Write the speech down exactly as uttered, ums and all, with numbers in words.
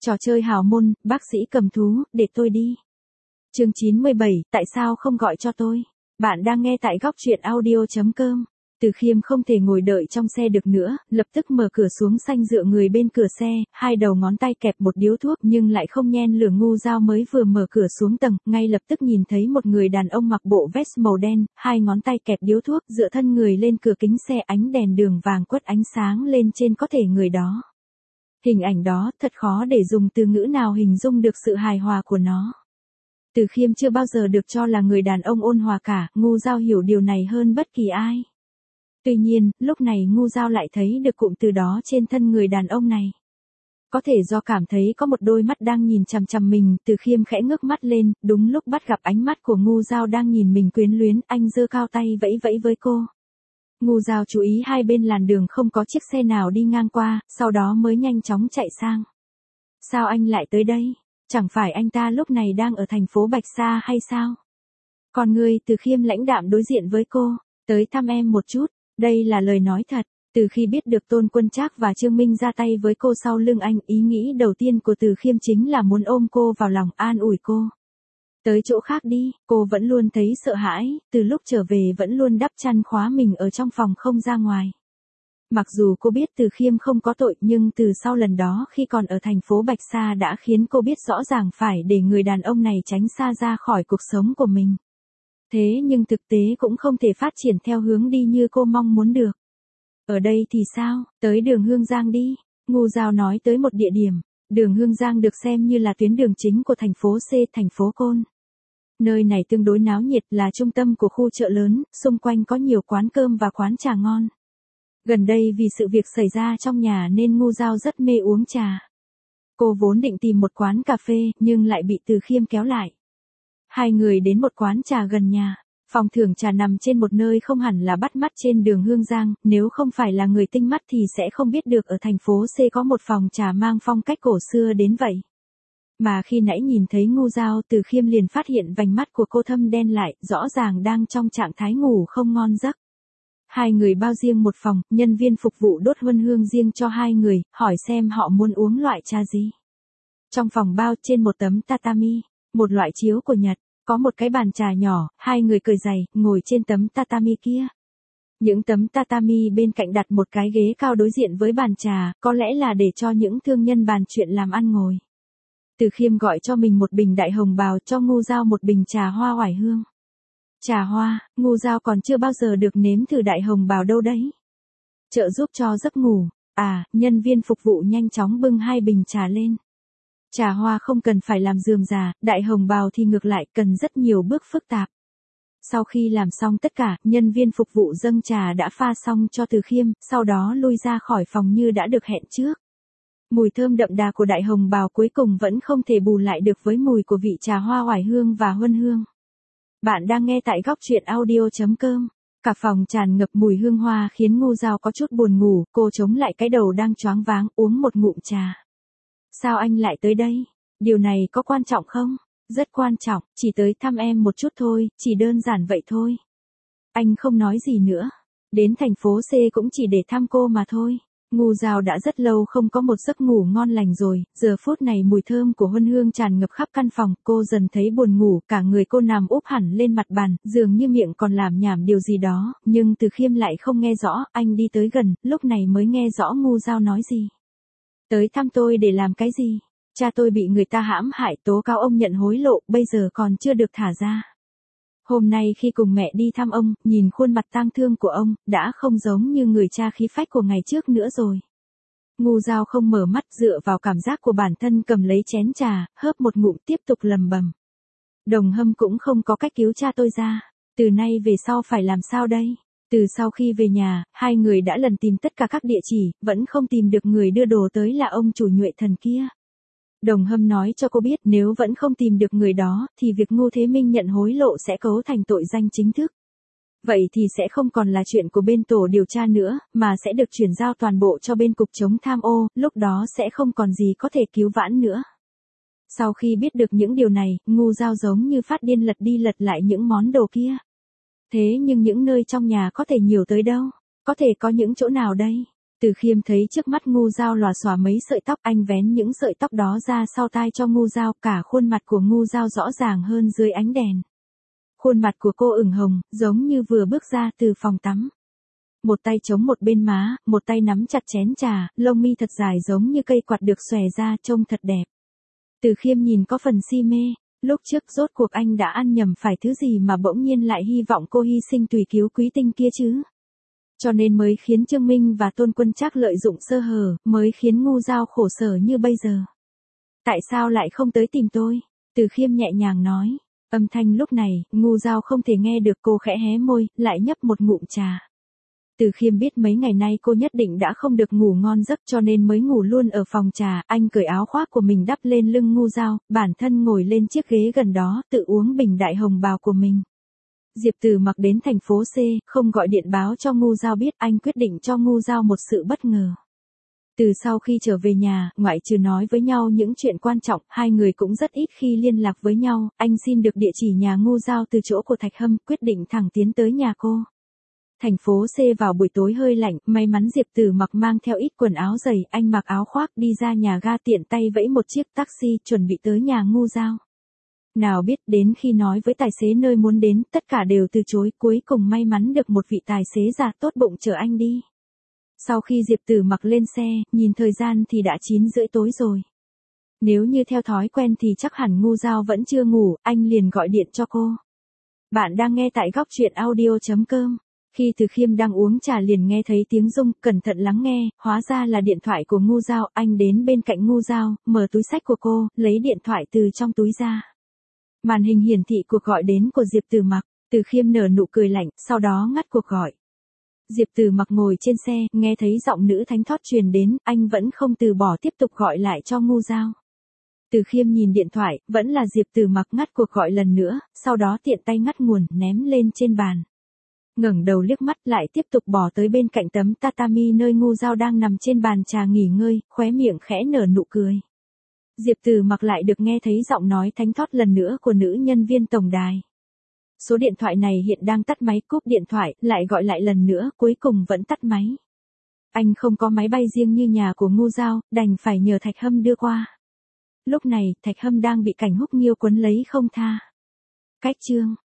Trò chơi hào môn, bác sĩ cầm thú, để tôi đi. Chương chín mươi bảy, tại sao không gọi cho tôi? Bạn đang nghe tại góc truyện audio chấm com. Từ Khiêm không thể ngồi đợi trong xe được nữa, lập tức mở cửa xuống xanh dựa người bên cửa xe, hai đầu ngón tay kẹp một điếu thuốc nhưng lại không nhen lửa. Ngu Dao mới vừa mở cửa xuống tầng, ngay lập tức nhìn thấy một người đàn ông mặc bộ vest màu đen, hai ngón tay kẹp điếu thuốc dựa thân người lên cửa kính xe, ánh đèn đường vàng quất ánh sáng lên trên có thể người đó. Hình ảnh đó thật khó để dùng từ ngữ nào hình dung được sự hài hòa của nó. Từ Khiêm chưa bao giờ được cho là người đàn ông ôn hòa cả, Ngu Dao hiểu điều này hơn bất kỳ ai. Tuy nhiên, lúc này Ngu Dao lại thấy được cụm từ đó trên thân người đàn ông này. Có thể do cảm thấy có một đôi mắt đang nhìn chằm chằm mình, Từ Khiêm khẽ ngước mắt lên, đúng lúc bắt gặp ánh mắt của Ngu Dao đang nhìn mình quyến luyến, anh giơ cao tay vẫy vẫy với cô. Ngu Dao chú ý hai bên làn đường không có chiếc xe nào đi ngang qua, sau đó mới nhanh chóng chạy sang. Sao anh lại tới đây? Chẳng phải anh ta lúc này đang ở thành phố Bạch Sa hay sao? Còn ngươi, Từ Khiêm lãnh đạm đối diện với cô, tới thăm em một chút, đây là lời nói thật. Từ khi biết được Tôn Quân Trác và Trương Minh ra tay với cô sau lưng anh, ý nghĩ đầu tiên của Từ Khiêm chính là muốn ôm cô vào lòng, an ủi cô. Tới chỗ khác đi, cô vẫn luôn thấy sợ hãi, từ lúc trở về vẫn luôn đắp chăn khóa mình ở trong phòng không ra ngoài. Mặc dù cô biết Từ Khiêm không có tội, nhưng từ sau lần đó khi còn ở thành phố Bạch Sa đã khiến cô biết rõ ràng phải để người đàn ông này tránh xa ra khỏi cuộc sống của mình. Thế nhưng thực tế cũng không thể phát triển theo hướng đi như cô mong muốn được. Ở đây thì sao, tới đường Hương Giang đi. Ngu Dao nói tới một địa điểm. Đường Hương Giang được xem như là tuyến đường chính của thành phố C, thành phố Côn. Nơi này tương đối náo nhiệt, là trung tâm của khu chợ lớn, xung quanh có nhiều quán cơm và quán trà ngon. Gần đây vì sự việc xảy ra trong nhà nên Ngu Dao rất mê uống trà. Cô vốn định tìm một quán cà phê, nhưng lại bị Từ Khiêm kéo lại. Hai người đến một quán trà gần nhà. Phòng thưởng trà nằm trên một nơi không hẳn là bắt mắt trên đường Hương Giang, nếu không phải là người tinh mắt thì sẽ không biết được ở thành phố C có một phòng trà mang phong cách cổ xưa đến vậy. Mà khi nãy nhìn thấy Ngu Dao, Từ Khiêm liền phát hiện vành mắt của cô thâm đen lại, rõ ràng đang trong trạng thái ngủ không ngon giấc. Hai người bao riêng một phòng, nhân viên phục vụ đốt huân hương riêng cho hai người, hỏi xem họ muốn uống loại trà gì. Trong phòng bao trên một tấm tatami, một loại chiếu của Nhật, có một cái bàn trà nhỏ, hai người cởi giày, ngồi trên tấm tatami kia. Những tấm tatami bên cạnh đặt một cái ghế cao đối diện với bàn trà, có lẽ là để cho những thương nhân bàn chuyện làm ăn ngồi. Từ Khiêm gọi cho mình một bình đại hồng bào, cho Ngu Dao một bình trà hoa oải hương. Trà hoa, Ngu Dao còn chưa bao giờ được nếm thử đại hồng bào đâu đấy. Trợ giúp cho giấc ngủ. À, nhân viên phục vụ nhanh chóng bưng hai bình trà lên. Trà hoa không cần phải làm rườm rà, đại hồng bào thì ngược lại cần rất nhiều bước phức tạp. Sau khi làm xong tất cả, nhân viên phục vụ dâng trà đã pha xong cho Từ Khiêm, sau đó lui ra khỏi phòng như đã được hẹn trước. Mùi thơm đậm đà của đại hồng bào cuối cùng vẫn không thể bù lại được với mùi của vị trà hoa oải hương và huân hương. Bạn đang nghe tại góc truyện audio chấm com. Cả phòng tràn ngập mùi hương hoa khiến Ngu Dao có chút buồn ngủ, cô chống lại cái đầu đang choáng váng, uống một ngụm trà. Sao anh lại tới đây? Điều này có quan trọng không? Rất quan trọng, chỉ tới thăm em một chút thôi, chỉ đơn giản vậy thôi. Anh không nói gì nữa. Đến thành phố C cũng chỉ để thăm cô mà thôi. Ngu Dao đã rất lâu không có một giấc ngủ ngon lành rồi, giờ phút này mùi thơm của huân hương tràn ngập khắp căn phòng, cô dần thấy buồn ngủ, cả người cô nằm úp hẳn lên mặt bàn, dường như miệng còn làm nhảm điều gì đó, nhưng Từ Khiêm lại không nghe rõ, anh đi tới gần, lúc này mới nghe rõ Ngu Dao nói gì. Tới thăm tôi để làm cái gì? Cha tôi bị người ta hãm hại, tố cáo ông nhận hối lộ, bây giờ còn chưa được thả ra. Hôm nay khi cùng mẹ đi thăm ông, nhìn khuôn mặt tang thương của ông, đã không giống như người cha khí phách của ngày trước nữa rồi. Ngu Dao không mở mắt, dựa vào cảm giác của bản thân cầm lấy chén trà, hớp một ngụm tiếp tục lầm bầm. Đồng Hâm cũng không có cách cứu cha tôi ra. Từ nay về sau phải làm sao đây? Từ sau khi về nhà, hai người đã lần tìm tất cả các địa chỉ, vẫn không tìm được người đưa đồ tới là ông chủ Nhuệ Thần kia. Đồng Hâm nói cho cô biết nếu vẫn không tìm được người đó, thì việc Ngô Thế Minh nhận hối lộ sẽ cấu thành tội danh chính thức. Vậy thì sẽ không còn là chuyện của bên tổ điều tra nữa, mà sẽ được chuyển giao toàn bộ cho bên cục chống tham ô, lúc đó sẽ không còn gì có thể cứu vãn nữa. Sau khi biết được những điều này, Ngu Dao giống như phát điên lật đi lật lại những món đồ kia. Thế nhưng những nơi trong nhà có thể nhiều tới đâu? Có thể có những chỗ nào đây? Từ Khiêm thấy trước mắt Ngu Dao lòa xòa mấy sợi tóc, anh vén những sợi tóc đó ra sau tai cho Ngu Dao, cả khuôn mặt của Ngu Dao rõ ràng hơn dưới ánh đèn. Khuôn mặt của cô ửng hồng, giống như vừa bước ra từ phòng tắm. Một tay chống một bên má, một tay nắm chặt chén trà, lông mi thật dài giống như cây quạt được xòe ra, trông thật đẹp. Từ Khiêm nhìn có phần si mê, lúc trước rốt cuộc anh đã ăn nhầm phải thứ gì mà bỗng nhiên lại hy vọng cô hy sinh tùy cứu quý tinh kia chứ. Cho nên mới khiến Trương Minh và Tôn Quân Trác lợi dụng sơ hở, mới khiến Ngu Dao khổ sở như bây giờ. Tại sao lại không tới tìm tôi? Từ Khiêm nhẹ nhàng nói. Âm thanh lúc này, Ngu Dao không thể nghe được, cô khẽ hé môi, lại nhấp một ngụm trà. Từ Khiêm biết mấy ngày nay cô nhất định đã không được ngủ ngon giấc cho nên mới ngủ luôn ở phòng trà, anh cởi áo khoác của mình đắp lên lưng Ngu Dao, bản thân ngồi lên chiếc ghế gần đó, tự uống bình đại hồng bào của mình. Diệp Từ Mặc đến thành phố C, không gọi điện báo cho Ngu Dao biết, anh quyết định cho Ngu Dao một sự bất ngờ. Từ sau khi trở về nhà, ngoại trừ nói với nhau những chuyện quan trọng, hai người cũng rất ít khi liên lạc với nhau, anh xin được địa chỉ nhà Ngu Dao từ chỗ của Thạch Hâm, quyết định thẳng tiến tới nhà cô. Thành phố C vào buổi tối hơi lạnh, may mắn Diệp Từ Mặc mang theo ít quần áo dày, anh mặc áo khoác đi ra nhà ga tiện tay vẫy một chiếc taxi chuẩn bị tới nhà Ngu Dao. Nào biết đến khi nói với tài xế nơi muốn đến, tất cả đều từ chối, cuối cùng may mắn được một vị tài xế già tốt bụng chở anh đi. Sau khi Diệp Từ Mặc lên xe, nhìn thời gian thì đã chín rưỡi tối rồi. Nếu như theo thói quen thì chắc hẳn Ngu Dao vẫn chưa ngủ, anh liền gọi điện cho cô. Bạn đang nghe tại góc truyện audio chấm com. Khi Từ Khiêm đang uống trà liền nghe thấy tiếng rung, cẩn thận lắng nghe, hóa ra là điện thoại của Ngu Dao, anh đến bên cạnh Ngu Dao, mở túi xách của cô, lấy điện thoại từ trong túi ra. Màn hình hiển thị cuộc gọi đến của Diệp Từ Mặc, Từ Khiêm nở nụ cười lạnh, sau đó ngắt cuộc gọi. Diệp Từ Mặc ngồi trên xe, nghe thấy giọng nữ thánh thót truyền đến, anh vẫn không từ bỏ tiếp tục gọi lại cho Ngu Dao. Từ Khiêm nhìn điện thoại, vẫn là Diệp Từ Mặc ngắt cuộc gọi lần nữa, sau đó tiện tay ngắt nguồn, ném lên trên bàn. Ngẩng đầu liếc mắt lại tiếp tục bỏ tới bên cạnh tấm tatami nơi Ngu Dao đang nằm trên bàn trà nghỉ ngơi, khóe miệng khẽ nở nụ cười. Diệp Từ Mặc lại được nghe thấy giọng nói thánh thót lần nữa của nữ nhân viên tổng đài. Số điện thoại này hiện đang tắt máy, cúp điện thoại, lại gọi lại lần nữa, cuối cùng vẫn tắt máy. Anh không có máy bay riêng như nhà của Ngu Dao, đành phải nhờ Thạch Hâm đưa qua. Lúc này, Thạch Hâm đang bị Cảnh Húc Nghiêu quấn lấy không tha. Cách chương